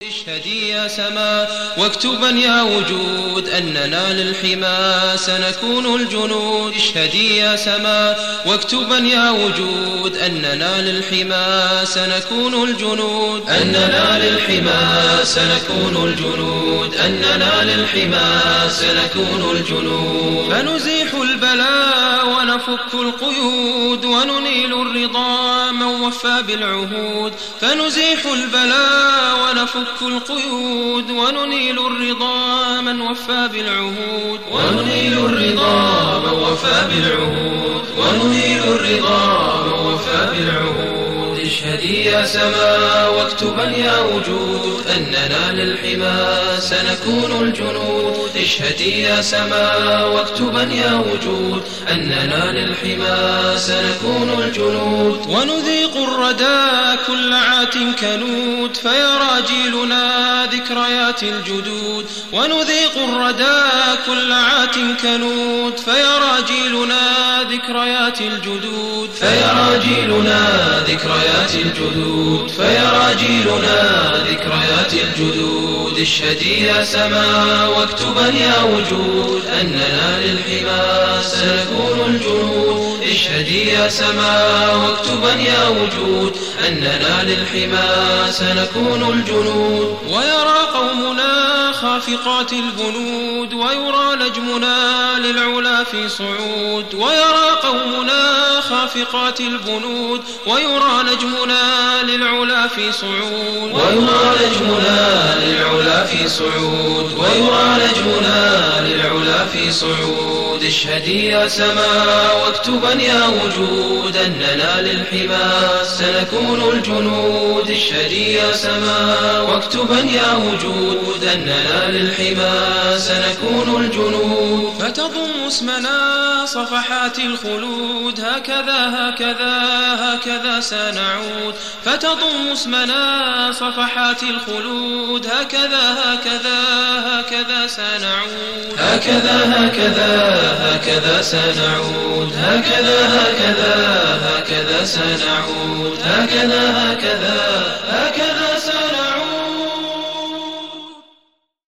اشهدي يا سما واكتبا يا وجود أننا للحمى سنكون الجنود. اشهدي يا سما واكتبا يا وجود أننا للحمى سنكون الجنود. أننا للحمى سنكون الجنود. أننا للحمى سنكون الجنود. فنزيح البلاء ونفك القيود وننيل الرضا من وفى بالعهود. فنزيح البلاء ونفك القيود وننيل الرضا من وفى بالعهود. وننيل الرضا من وفى بالعهود. وننيل الرضا من وفى بالعهود. اشهدي يا سما واكتبا يا وجود أننا للحمى سنكون الجنود. اشهدي يا سما واكتبا يا وجود أننا للحمى سنكون الجنود. ونذيق الردى كل عات كنود فيرى جيلنا ذكريات الجدود. ونذيق الردى كل عات كنود فيرى جيلنا ذكريات الجدود. فيرى جيلنا ذكريات الجدود. فيرى جيلنا ذكريات الجدود. اشهدي يا سما واكتبا يا وجود أننا للحمى سنكون الجنود. اشهدي يا سما واكتبا يا وجود أننا للحمى سنكون الجنود. ويرى قومنا خافقات البنود ويرى نجمنا للعلا في صعود. ويرى قومنا خافقات البنود ويرى نجمنا للعلا في صعود. ويرى نجمنا للعلا في صعود. ويرى نجمنا للعلا في صعود. اشهدي يا سما واكتبا يا وجود أننا للحمى سنكون الجنود. اشهدي يا سما واكتبا يا وجود أننا للحمى سنكون الجنود. فتضم اسمنا صفحات الخلود هكذا هكذا هكذا سنعود. فتضم اسمنا صفحات الخلود هكذا هكذا هكذا سنعود. هكذا هكذا هكذا سنعود. هكذا هكذا هكذا سنعود. هكذا هكذا هكذا